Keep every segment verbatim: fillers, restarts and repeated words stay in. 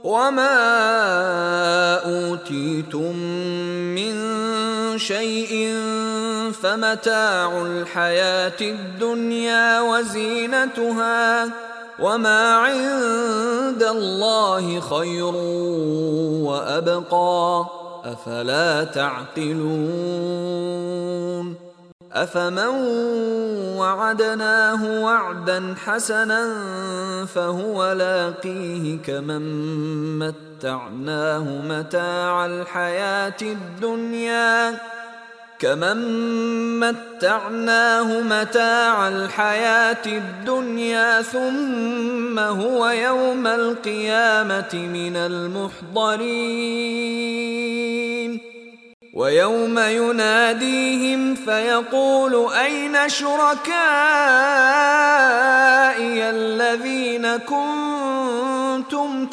وما أوتيتم من شيء فمتاع الحياة الدنيا وزينتها وما عند الله خير وأبقى أفلا تعقلون أفمن وعدناه وعدا حسنا فهو لاقيه كمن متعناه متاع الحياة الدنيا كمن متعناه متاع الحياة الدنيا ثم هو يوم القيامة من المحضرين ويوم يناديهم فيقول أين شركائي الذين كنتم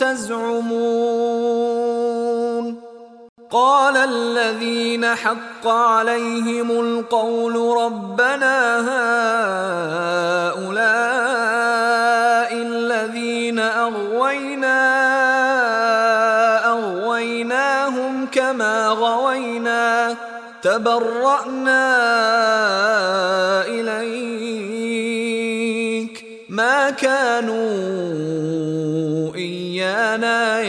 تزعمون قال الذين حق عليهم القول ربنا هؤلاء الذين أغوينا أغويناهم كما غوينا تبرأنا إليك ما كانوا إيانا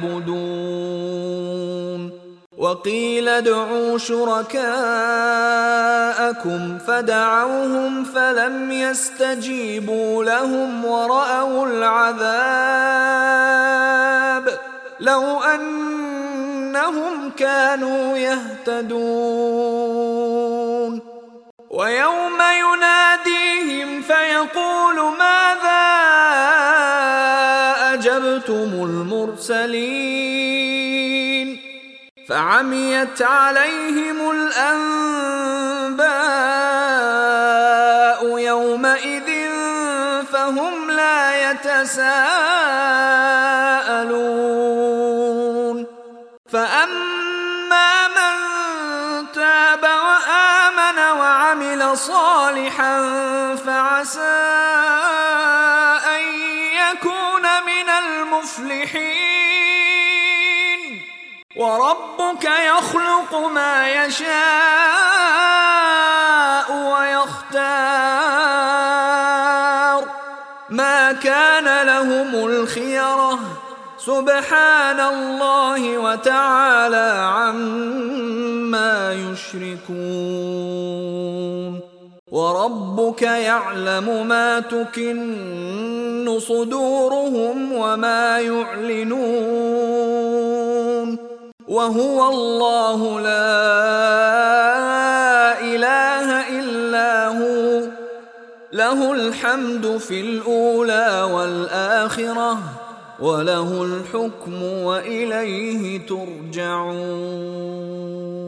يعبدون وقيل ادعوا شركاءكم فدعوهم فلم يستجيبوا لهم ورأوا العذاب لو أنهم كانوا يهتدون ويوم يناديهم فيقول ماذا أجبتم المرسلين فعميت عليهم الأنباء يومئذ فهم لا يتساءلون فأما من تاب وآمن وعمل صالحا فعسى أن يكون من المفلحين وربك يخلق ما يشاء ويختار ما كان لهم الخيرة سبحان الله وتعالى عما يشركون وربك يعلم ما تكن صدورهم وما يعلنون وهو الله لا إله إلا هو له الحمد في الأولى والآخرة وله الحكم وإليه ترجعون.